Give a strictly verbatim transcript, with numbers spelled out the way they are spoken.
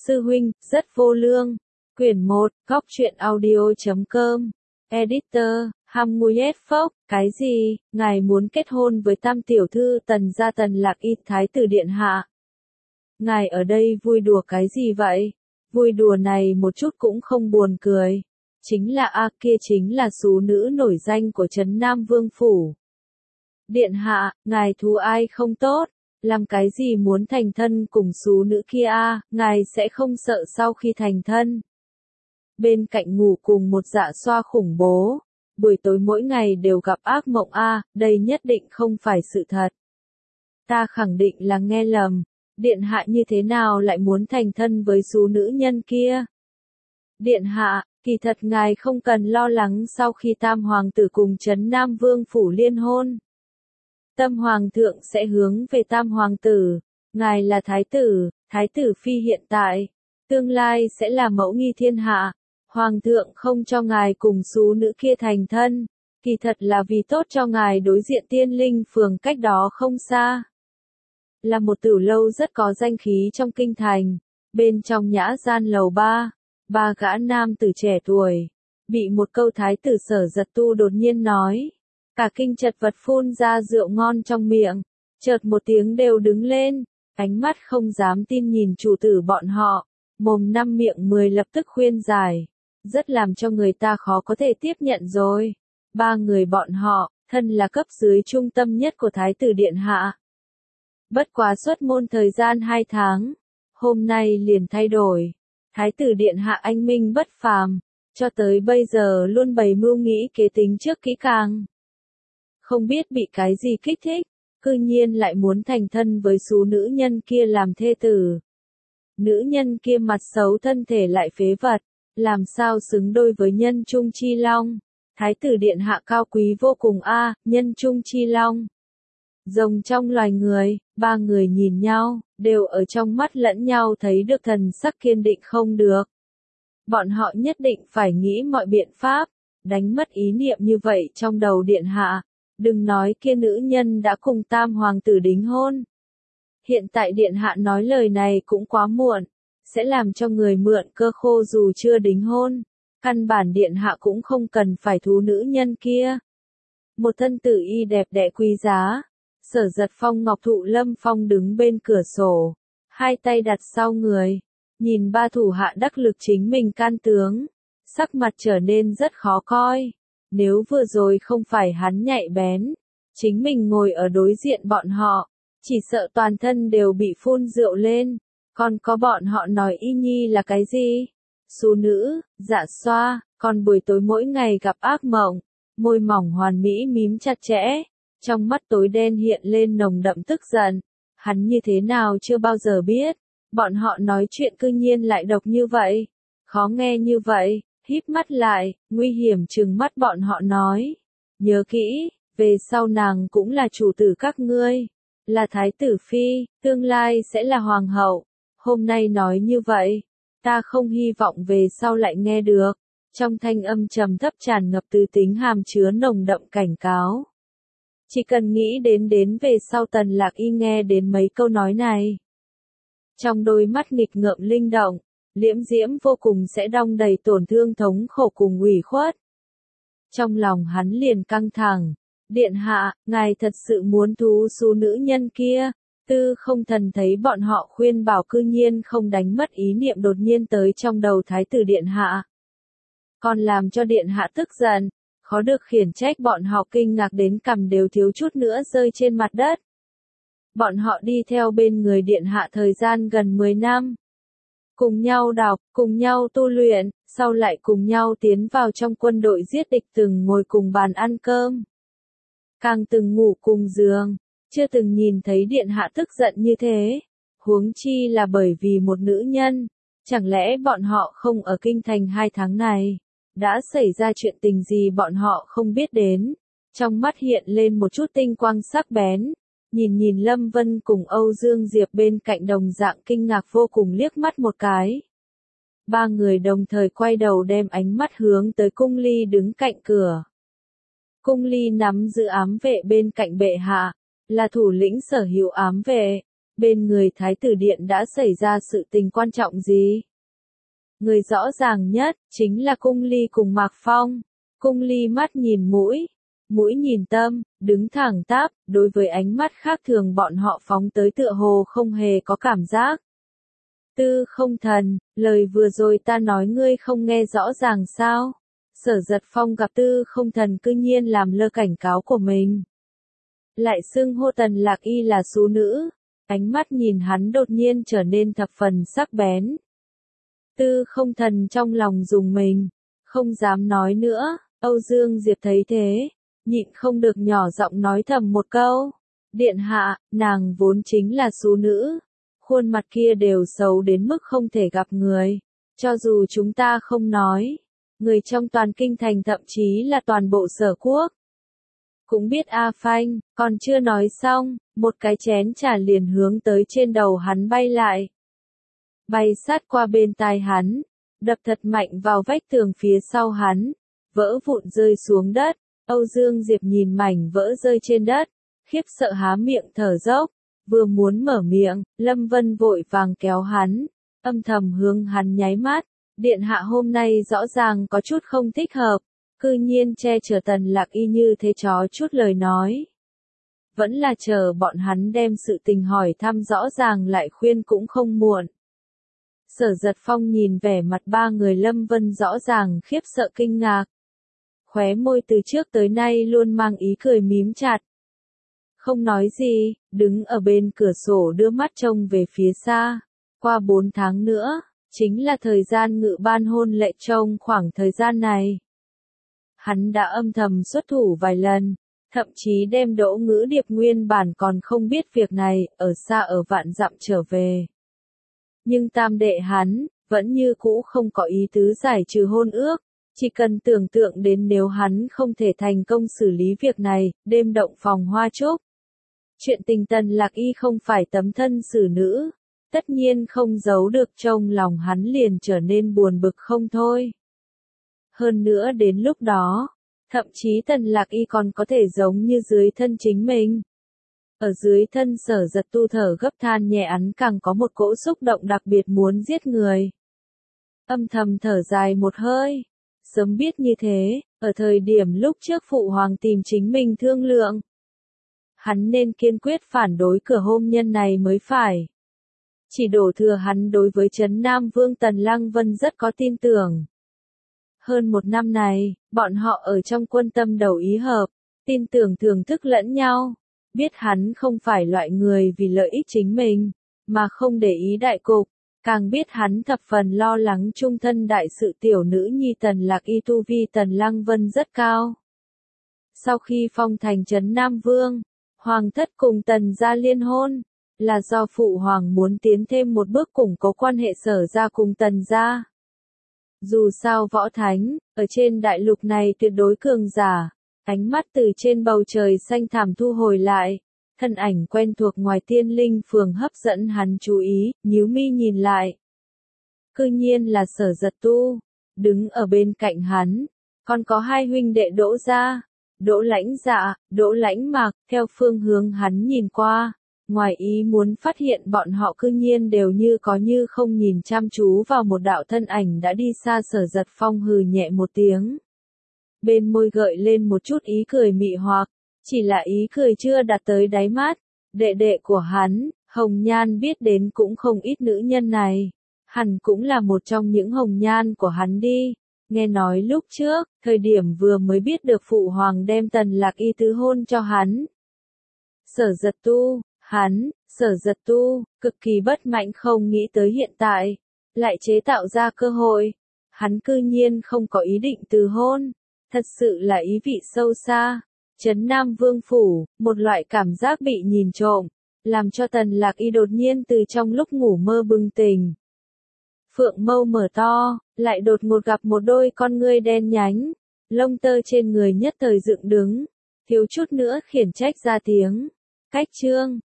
Sư huynh, rất vô lương. Quyển một, góc truyện audio chấm com. Editor, Ham Nguyệt Phốc, cái gì, ngài muốn kết hôn với tam tiểu thư Tần gia Tần Lạc Y thái tử điện hạ. Ngài ở đây vui đùa cái gì vậy? Vui đùa này một chút cũng không buồn cười. Chính là a kia chính là sú nữ nổi danh của Trấn Nam Vương Phủ. Điện hạ, ngài thú ai không tốt? Làm cái gì muốn thành thân cùng sú nữ kia a, ngài sẽ không sợ sau khi thành thân. Bên cạnh ngủ cùng một dạ xoa khủng bố, buổi tối mỗi ngày đều gặp ác mộng a, đây nhất định không phải sự thật. Ta khẳng định là nghe lầm, điện hạ như thế nào lại muốn thành thân với sú nữ nhân kia? Điện hạ, kỳ thật ngài không cần lo lắng sau khi tam hoàng tử cùng Trấn Nam Vương Phủ liên hôn. Tâm hoàng thượng sẽ hướng về tam hoàng tử, ngài là thái tử, thái tử phi hiện tại, tương lai sẽ là mẫu nghi thiên hạ, hoàng thượng không cho ngài cùng sú nữ kia thành thân, kỳ thật là vì tốt cho ngài đối diện Tiên Linh phường cách đó không xa. Là một tử lâu rất có danh khí trong kinh thành, bên trong nhã gian lầu ba, ba gã nam tử trẻ tuổi, bị một câu thái tử Sở Giật Tu đột nhiên nói. Cả kinh chật vật phun ra rượu ngon trong miệng, chợt một tiếng đều đứng lên, ánh mắt không dám tin nhìn chủ tử bọn họ, mồm năm miệng mười lập tức khuyên giải, rất làm cho người ta khó có thể tiếp nhận rồi. Ba người bọn họ, thân là cấp dưới trung tâm nhất của Thái tử Điện Hạ. Bất quá xuất môn thời gian hai tháng, hôm nay liền thay đổi, Thái tử Điện Hạ anh minh bất phàm, cho tới bây giờ luôn bày mưu nghĩ kế tính trước kỹ càng. Không biết bị cái gì kích thích, cư nhiên lại muốn thành thân với sú nữ nhân kia làm thê tử. Nữ nhân kia mặt xấu thân thể lại phế vật, làm sao xứng đôi với nhân trung chi long. Thái tử điện hạ cao quý vô cùng a, nhân trung chi long. Rồng trong loài người, ba người nhìn nhau, đều ở trong mắt lẫn nhau thấy được thần sắc kiên định không được. Bọn họ nhất định phải nghĩ mọi biện pháp, đánh mất ý niệm như vậy trong đầu điện hạ. Đừng nói kia nữ nhân đã cùng tam hoàng tử đính hôn. Hiện tại điện hạ nói lời này cũng quá muộn, sẽ làm cho người mượn cơ khô dù chưa đính hôn. Căn bản điện hạ cũng không cần phải thú nữ nhân kia. Một thân tử y đẹp đẽ quý giá, Sở Giật Phong ngọc thụ lâm phong đứng bên cửa sổ, hai tay đặt sau người, nhìn ba thủ hạ đắc lực chính mình can tướng, sắc mặt trở nên rất khó coi. Nếu vừa rồi không phải hắn nhạy bén, chính mình ngồi ở đối diện bọn họ, chỉ sợ toàn thân đều bị phun rượu lên, còn có bọn họ nói y nhi là cái gì? Sú nữ, dạ xoa, còn buổi tối mỗi ngày gặp ác mộng, môi mỏng hoàn mỹ mím chặt chẽ, trong mắt tối đen hiện lên nồng đậm tức giận, hắn như thế nào chưa bao giờ biết, bọn họ nói chuyện cư nhiên lại độc như vậy, khó nghe như vậy. Híp mắt lại, nguy hiểm trừng mắt bọn họ nói. Nhớ kỹ, về sau nàng cũng là chủ tử các ngươi. Là thái tử phi, tương lai sẽ là hoàng hậu. Hôm nay nói như vậy, ta không hy vọng về sau lại nghe được. Trong thanh âm trầm thấp tràn ngập từ tính hàm chứa nồng đậm cảnh cáo. Chỉ cần nghĩ đến đến về sau Tần Lạc Y nghe đến mấy câu nói này. Trong đôi mắt nghịch ngợm linh động. Liễm diễm vô cùng sẽ đong đầy tổn thương thống khổ cùng ủy khuất. Trong lòng hắn liền căng thẳng. Điện hạ, ngài thật sự muốn thú sú nữ nhân kia. Tư không thần thấy bọn họ khuyên bảo cư nhiên không đánh mất ý niệm đột nhiên tới trong đầu thái tử điện hạ. Còn làm cho điện hạ tức giận, khó được khiển trách bọn họ kinh ngạc đến cằm đều thiếu chút nữa rơi trên mặt đất. Bọn họ đi theo bên người điện hạ thời gian gần mười năm. Cùng nhau đọc, cùng nhau tu luyện, sau lại cùng nhau tiến vào trong quân đội giết địch từng ngồi cùng bàn ăn cơm. Càng từng ngủ cùng giường, chưa từng nhìn thấy điện hạ tức giận như thế. Huống chi là bởi vì một nữ nhân, chẳng lẽ bọn họ không ở kinh thành hai tháng này, đã xảy ra chuyện tình gì bọn họ không biết đến. Trong mắt hiện lên một chút tinh quang sắc bén. Nhìn nhìn Lâm Vân cùng Âu Dương Diệp bên cạnh đồng dạng kinh ngạc vô cùng liếc mắt một cái. Ba người đồng thời quay đầu đem ánh mắt hướng tới Cung Ly đứng cạnh cửa. Cung Ly nắm giữ ám vệ bên cạnh bệ hạ, là thủ lĩnh sở hữu ám vệ, bên người thái tử điện đã xảy ra sự tình quan trọng gì? Người rõ ràng nhất, chính là Cung Ly cùng Mạc Phong. Cung Ly mắt nhìn mũi, mũi nhìn tâm, đứng thẳng tắp, đối với ánh mắt khác thường bọn họ phóng tới tựa hồ không hề có cảm giác. Tư Không Thần, lời vừa rồi ta nói ngươi không nghe rõ ràng sao? Sở Giật Phong gặp Tư Không Thần cư nhiên làm lơ cảnh cáo của mình. Lại xưng hô Tần Lạc Y là xú nữ, ánh mắt nhìn hắn đột nhiên trở nên thập phần sắc bén. Tư Không Thần trong lòng rùng mình, không dám nói nữa. Âu Dương Diệp thấy thế, nhịn không được nhỏ giọng nói thầm một câu. Điện hạ, nàng vốn chính là xú nữ. Khuôn mặt kia đều xấu đến mức không thể gặp người. Cho dù chúng ta không nói, người trong toàn kinh thành thậm chí là toàn bộ Sở quốc cũng biết A Phanh, còn chưa nói xong, một cái chén trà liền hướng tới trên đầu hắn bay lại. Bay sát qua bên tai hắn, đập thật mạnh vào vách tường phía sau hắn, vỡ vụn rơi xuống đất. Âu Dương Diệp nhìn mảnh vỡ rơi trên đất, khiếp sợ há miệng thở dốc, vừa muốn mở miệng, Lâm Vân vội vàng kéo hắn, âm thầm hướng hắn nháy mắt. Điện hạ hôm nay rõ ràng có chút không thích hợp, cư nhiên che chở Tần Lạc Y như thế chó chút lời nói. Vẫn là chờ bọn hắn đem sự tình hỏi thăm rõ ràng lại khuyên cũng không muộn. Sở Giật Phong nhìn vẻ mặt ba người Lâm Vân rõ ràng khiếp sợ kinh ngạc. Khóe môi từ trước tới nay luôn mang ý cười mím chặt. Không nói gì, đứng ở bên cửa sổ đưa mắt trông về phía xa. Qua bốn tháng nữa, chính là thời gian Ngự Ban hôn lễ. Trong khoảng thời gian này, hắn đã âm thầm xuất thủ vài lần, thậm chí đem Đỗ Ngữ Điệp nguyên bản còn không biết việc này, ở xa ở vạn dặm trở về. Nhưng tam đệ hắn, vẫn như cũ không có ý tứ giải trừ hôn ước, chỉ cần tưởng tượng đến nếu hắn không thể thành công xử lý việc này, đêm động phòng hoa trúc. Chuyện tình Tần Lạc Y không phải tấm thân xử nữ, tất nhiên không giấu được, trong lòng hắn liền trở nên buồn bực không thôi. Hơn nữa đến lúc đó, thậm chí Tần Lạc Y còn có thể giống như dưới thân chính mình. Ở dưới thân Sở Giật tu thở gấp than nhẹ, hắn càng có một cỗ xúc động đặc biệt muốn giết người. Âm thầm thở dài một hơi, sớm biết như thế, ở thời điểm lúc trước phụ hoàng tìm chính mình thương lượng, hắn nên kiên quyết phản đối cửa hôn nhân này mới phải. Chỉ đổ thừa hắn đối với Trấn Nam Vương Tần Lăng Vân rất có tin tưởng. Hơn một năm này, bọn họ ở trong quân tâm đầu ý hợp, tin tưởng thưởng thức lẫn nhau, biết hắn không phải loại người vì lợi ích chính mình, mà không để ý đại cục, càng biết hắn thập phần lo lắng trung thân đại sự tiểu nữ nhi Tần Lạc Y tu vi Tần Lăng Vân rất cao. Sau khi phong thành Trấn Nam Vương, Hoàng thất cùng Tần gia liên hôn, là do phụ hoàng muốn tiến thêm một bước củng cố quan hệ Sở gia cùng Tần gia. Dù sao võ thánh, ở trên đại lục này tuyệt đối cường giả, ánh mắt từ trên bầu trời xanh thẳm thu hồi lại, thân ảnh quen thuộc ngoài Tiên Linh phường hấp dẫn hắn chú ý, nhíu mi nhìn lại. Cư nhiên là Sở Giật Tu, đứng ở bên cạnh hắn, còn có hai huynh đệ Đỗ gia, Đỗ Lãnh Dạ, Đỗ Lãnh Mạc, theo phương hướng hắn nhìn qua. Ngoài ý muốn phát hiện bọn họ cư nhiên đều như có như không nhìn chăm chú vào một đạo thân ảnh đã đi xa. Sở Giật Phong hừ nhẹ một tiếng. Bên môi gợi lên một chút ý cười mị hoặc, chỉ là ý cười chưa đạt tới đáy mắt. Đệ đệ của hắn, Hồng Nhan biết đến cũng không ít nữ nhân này. Hẳn cũng là một trong những Hồng Nhan của hắn đi. Nghe nói lúc trước, thời điểm vừa mới biết được phụ hoàng đem Tần Lạc Y tứ hôn cho hắn. Sở Giật Tu, hắn, Sở Giật Tu, cực kỳ bất mạnh không nghĩ tới hiện tại, lại chế tạo ra cơ hội. Hắn cư nhiên không có ý định từ hôn, thật sự là ý vị sâu xa. Trấn Nam Vương phủ, một loại cảm giác bị nhìn trộm, làm cho Tần Lạc Y đột nhiên từ trong lúc ngủ mơ bừng tỉnh. Phượng mâu mở to, lại đột ngột gặp một đôi con ngươi đen nhánh, lông tơ trên người nhất thời dựng đứng, thiếu chút nữa khiển trách ra tiếng. Cách chương